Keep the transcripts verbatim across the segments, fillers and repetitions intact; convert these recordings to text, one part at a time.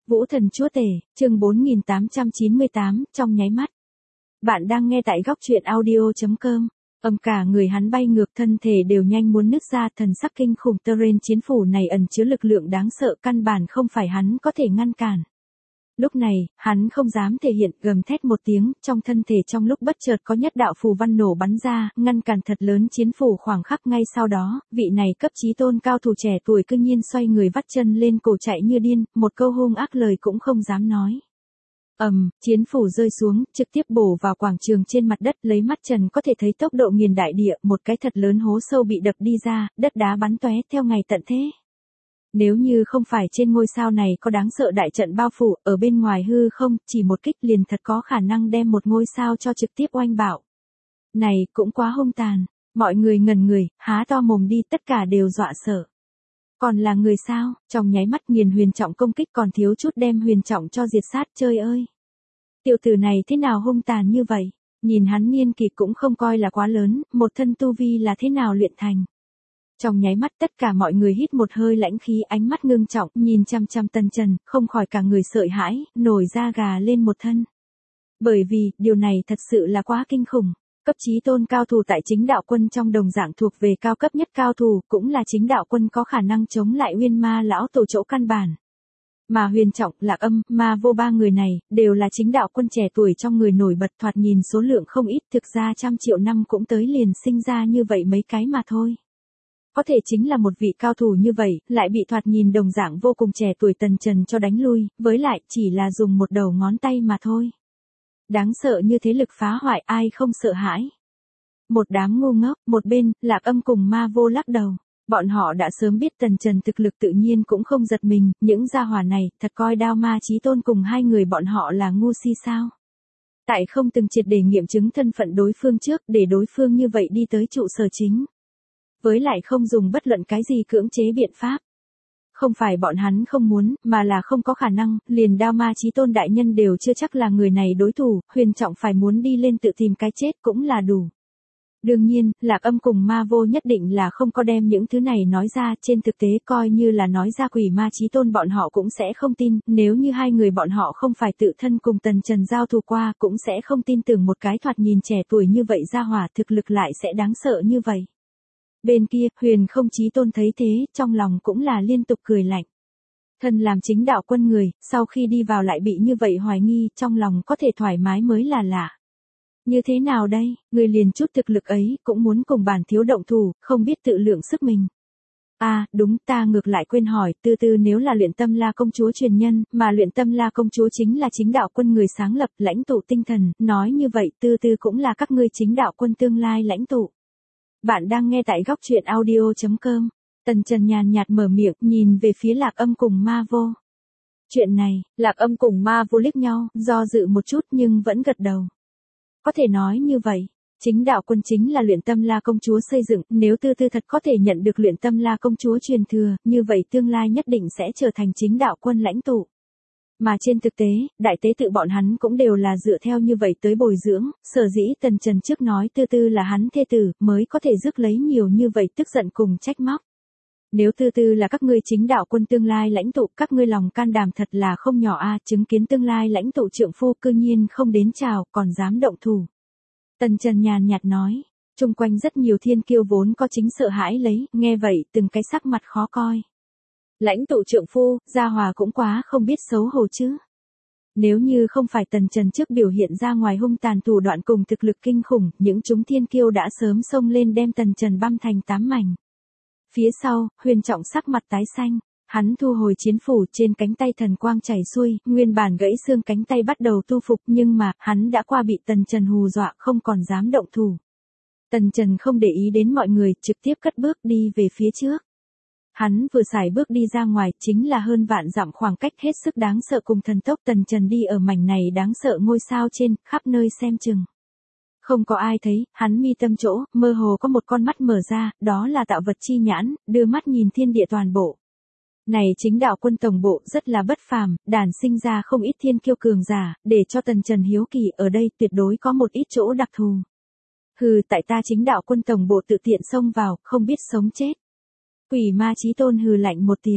Vũ Thần Chúa Tể, chương bốn nghìn tám trăm chín mươi tám, trong nháy mắt. Bạn đang nghe tại góc truyện audio.com. Âm cả người hắn bay ngược, thân thể đều nhanh muốn nứt ra, thần sắc kinh khủng. Terrain chiến phủ này ẩn chứa lực lượng đáng sợ, căn bản không phải hắn có thể ngăn cản. Lúc này, hắn không dám thể hiện, gầm thét một tiếng, trong thân thể trong lúc bất chợt có nhất đạo phù văn nổ bắn ra, ngăn cản thật lớn chiến phủ khoảng khắc. Ngay sau đó, vị này cấp chí tôn cao thủ trẻ tuổi cư nhiên xoay người vắt chân lên cổ chạy như điên, một câu hung ác lời cũng không dám nói. Ầm, um, chiến phủ rơi xuống, trực tiếp bổ vào quảng trường trên mặt đất, lấy mắt trần có thể thấy tốc độ nghiền đại địa, một cái thật lớn hố sâu bị đập đi ra, đất đá bắn tóe theo ngày tận thế. Nếu như không phải trên ngôi sao này có đáng sợ đại trận bao phủ, ở bên ngoài hư không, chỉ một kích liền thật có khả năng đem một ngôi sao cho trực tiếp oanh bạo. Này, cũng quá hung tàn, mọi người ngẩn người, há to mồm đi, tất cả đều dọa sợ. Còn là người sao, trong nháy mắt nghiền huyền trọng công kích còn thiếu chút đem huyền trọng cho diệt sát, trời ơi. Tiểu tử này thế nào hung tàn như vậy, nhìn hắn niên kỷ cũng không coi là quá lớn, một thân tu vi là thế nào luyện thành. Trong nháy mắt tất cả mọi người hít một hơi lãnh khí, ánh mắt ngưng trọng, nhìn chăm chăm Tần Trần, không khỏi cả người sợ hãi, nổi da gà lên một thân. Bởi vì, điều này thật sự là quá kinh khủng. Cấp chí tôn cao thủ tại chính đạo quân trong đồng dạng thuộc về cao cấp nhất cao thủ, cũng là chính đạo quân có khả năng chống lại Uyên Ma lão tổ chỗ căn bản. Mà Huyền Trọng, Lạc Âm, Ma Vô ba người này, đều là chính đạo quân trẻ tuổi trong người nổi bật, thoạt nhìn số lượng không ít, thực ra trăm triệu năm cũng tới liền sinh ra như vậy mấy cái mà thôi. Có thể chính là một vị cao thủ như vậy, lại bị thoạt nhìn đồng dạng vô cùng trẻ tuổi Tần Trần cho đánh lui, với lại chỉ là dùng một đầu ngón tay mà thôi. Đáng sợ như thế lực phá hoại, ai không sợ hãi. Một đám ngu ngốc, một bên, Lạc Âm cùng Ma Vô lắc đầu. Bọn họ đã sớm biết Tần Trần thực lực tự nhiên cũng không giật mình, những gia hỏa này, thật coi Đao Ma Chí Tôn cùng hai người bọn họ là ngu si sao. Tại không từng triệt để nghiệm chứng thân phận đối phương trước, để đối phương như vậy đi tới trụ sở chính. Với lại không dùng bất luận cái gì cưỡng chế biện pháp. Không phải bọn hắn không muốn, mà là không có khả năng, liền Đao Ma Chí Tôn đại nhân đều chưa chắc là người này đối thủ, Huyền Trọng phải muốn đi lên tự tìm cái chết cũng là đủ. Đương nhiên, Lạc Âm cùng Ma Vô nhất định là không có đem những thứ này nói ra, trên thực tế coi như là nói ra Quỷ Ma Chí Tôn bọn họ cũng sẽ không tin, nếu như hai người bọn họ không phải tự thân cùng Tần Trần giao thủ qua, cũng sẽ không tin tưởng một cái thoạt nhìn trẻ tuổi như vậy ra hỏa thực lực lại sẽ đáng sợ như vậy. Bên kia, Huyền Không Chí Tôn thấy thế, trong lòng cũng là liên tục cười lạnh. Thân làm chính đạo quân người, sau khi đi vào lại bị như vậy hoài nghi, trong lòng có thể thoải mái mới là lạ. Như thế nào đây, người liền chút thực lực ấy, cũng muốn cùng bản thiếu động thủ, không biết tự lượng sức mình. À, đúng, ta ngược lại quên hỏi, Tư Tư nếu là Luyện Tâm La công chúa truyền nhân, mà Luyện Tâm La công chúa chính là chính đạo quân người sáng lập, lãnh tụ tinh thần, nói như vậy, Tư Tư cũng là các ngươi chính đạo quân tương lai lãnh tụ. Bạn đang nghe tại góc truyện audio.com. Tần Trần nhàn nhạt mở miệng, nhìn về phía Lạc Âm cùng Ma Vô. Chuyện này, Lạc Âm cùng Ma Vô liếc nhau, do dự một chút nhưng vẫn gật đầu. Có thể nói như vậy, chính đạo quân chính là Luyện Tâm La công chúa xây dựng, nếu Tư Tư thật có thể nhận được Luyện Tâm La công chúa truyền thừa, như vậy tương lai nhất định sẽ trở thành chính đạo quân lãnh tụ. Mà trên thực tế, đại tế tự bọn hắn cũng đều là dựa theo như vậy tới bồi dưỡng, sở dĩ Tần Trần trước nói Tư Tư là hắn thê tử, mới có thể rước lấy nhiều như vậy tức giận cùng trách móc. Nếu Tư Tư là các ngươi chính đạo quân tương lai lãnh tụ, các ngươi lòng can đảm thật là không nhỏ a, chứng kiến tương lai lãnh tụ trượng phu cư nhiên không đến chào, còn dám động thủ. Tần Trần nhàn nhạt nói, chung quanh rất nhiều thiên kiêu vốn có chính sợ hãi lấy, nghe vậy, từng cái sắc mặt khó coi. Lãnh tụ trượng phu, Gia Hòa cũng quá không biết xấu hổ chứ. Nếu như không phải Tần Trần trước biểu hiện ra ngoài hung tàn thủ đoạn cùng thực lực kinh khủng, những chúng thiên kiêu đã sớm xông lên đem Tần Trần băm thành tám mảnh. Phía sau, Huyền Trọng sắc mặt tái xanh, hắn thu hồi chiến phủ, trên cánh tay thần quang chảy xuôi, nguyên bản gãy xương cánh tay bắt đầu tu phục, nhưng mà, hắn đã qua bị Tần Trần hù dọa, không còn dám động thủ. Tần Trần không để ý đến mọi người, trực tiếp cất bước đi về phía trước. Hắn vừa xài bước đi ra ngoài, chính là hơn vạn dặm khoảng cách hết sức đáng sợ cùng thần tốc. Tần Trần đi ở mảnh này đáng sợ ngôi sao trên, khắp nơi xem chừng. Không có ai thấy, hắn mi tâm chỗ, mơ hồ có một con mắt mở ra, đó là tạo vật chi nhãn, đưa mắt nhìn thiên địa toàn bộ. Này chính đạo quân tổng bộ rất là bất phàm, đàn sinh ra không ít thiên kiêu cường giả, để cho Tần Trần hiếu kỳ, ở đây tuyệt đối có một ít chỗ đặc thù. Hừ, tại ta chính đạo quân tổng bộ tự tiện xông vào, không biết sống chết. Quỷ Ma Chí Tôn hừ lạnh một tiếng,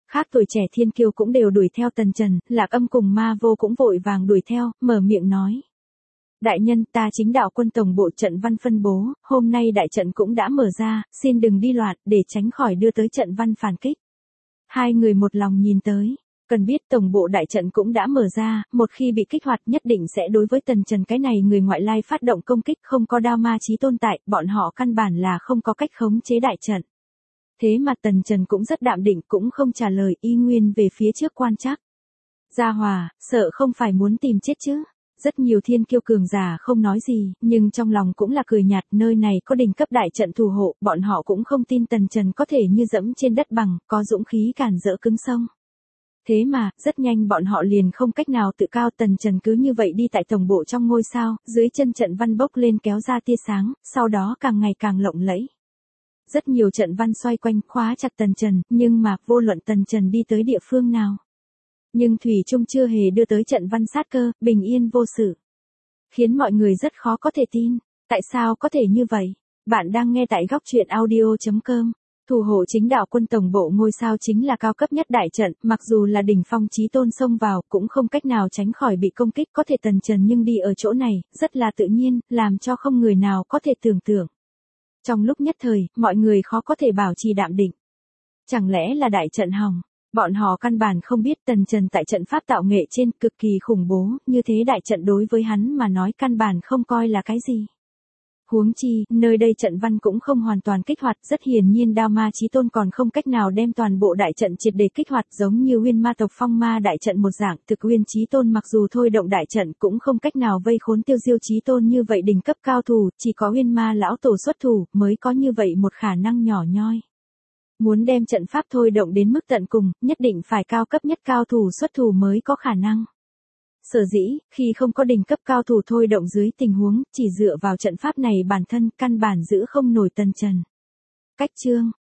Khác tuổi trẻ thiên kiêu cũng đều đuổi theo Tần Trần, Lạc Âm cùng Ma Vô cũng vội vàng đuổi theo, mở miệng nói. Đại nhân, ta chính đạo quân tổng bộ trận văn phân bố, hôm nay đại trận cũng đã mở ra, xin đừng đi loạn, để tránh khỏi đưa tới trận văn phản kích. Hai người một lòng nhìn tới, cần biết tổng bộ đại trận cũng đã mở ra, một khi bị kích hoạt nhất định sẽ đối với Tần Trần cái này người ngoại lai phát động công kích, không có đao ma chí tôn tại, bọn họ căn bản là không có cách khống chế đại trận. Thế mà Tần Trần cũng rất đạm định, cũng không trả lời, y nguyên về phía trước quan trắc. Gia Hòa, sợ không phải muốn tìm chết chứ? Rất nhiều thiên kiêu cường giả không nói gì, nhưng trong lòng cũng là cười nhạt, nơi này có đỉnh cấp đại trận thủ hộ, bọn họ cũng không tin Tần Trần có thể như dẫm trên đất bằng, có dũng khí cản dỡ cứng sông. Thế mà, rất nhanh bọn họ liền không cách nào tự cao, Tần Trần cứ như vậy đi tại tổng bộ trong ngôi sao, dưới chân trận văn bốc lên kéo ra tia sáng, sau đó càng ngày càng lộng lẫy. Rất nhiều trận văn xoay quanh khóa chặt Tần Trần, nhưng mà vô luận Tần Trần đi tới địa phương nào. Nhưng Thủy Trung chưa hề đưa tới trận văn sát cơ, bình yên vô sự. Khiến mọi người rất khó có thể tin, tại sao có thể như vậy? Bạn đang nghe tại góc truyện audio chấm com. Thủ hộ chính đạo quân tổng bộ ngôi sao chính là cao cấp nhất đại trận, mặc dù là đỉnh phong chí tôn xông vào, cũng không cách nào tránh khỏi bị công kích, có thể Tần Trần nhưng đi ở chỗ này, rất là tự nhiên, làm cho không người nào có thể tưởng tượng. Trong lúc nhất thời, mọi người khó có thể bảo trì đạm định. Chẳng lẽ là đại trận hỏng? Bọn họ căn bản không biết Tần Trần tại trận pháp tạo nghệ trên cực kỳ khủng bố, như thế đại trận đối với hắn mà nói căn bản không coi là cái gì. Huống chi, nơi đây trận văn cũng không hoàn toàn kích hoạt, rất hiển nhiên đao ma chí tôn còn không cách nào đem toàn bộ đại trận triệt để kích hoạt, giống như Uyên Ma tộc phong ma đại trận một dạng, thực Uyên chí tôn mặc dù thôi động đại trận cũng không cách nào vây khốn Tiêu Diêu chí tôn như vậy đỉnh cấp cao thủ, chỉ có Uyên Ma lão tổ xuất thủ mới có như vậy một khả năng nhỏ nhoi. Muốn đem trận pháp thôi động đến mức tận cùng, nhất định phải cao cấp nhất cao thủ xuất thủ mới có khả năng. Sở dĩ, khi không có đỉnh cấp cao thủ thôi động dưới tình huống, chỉ dựa vào trận pháp này bản thân căn bản giữ không nổi Tần Trần. Cách chương,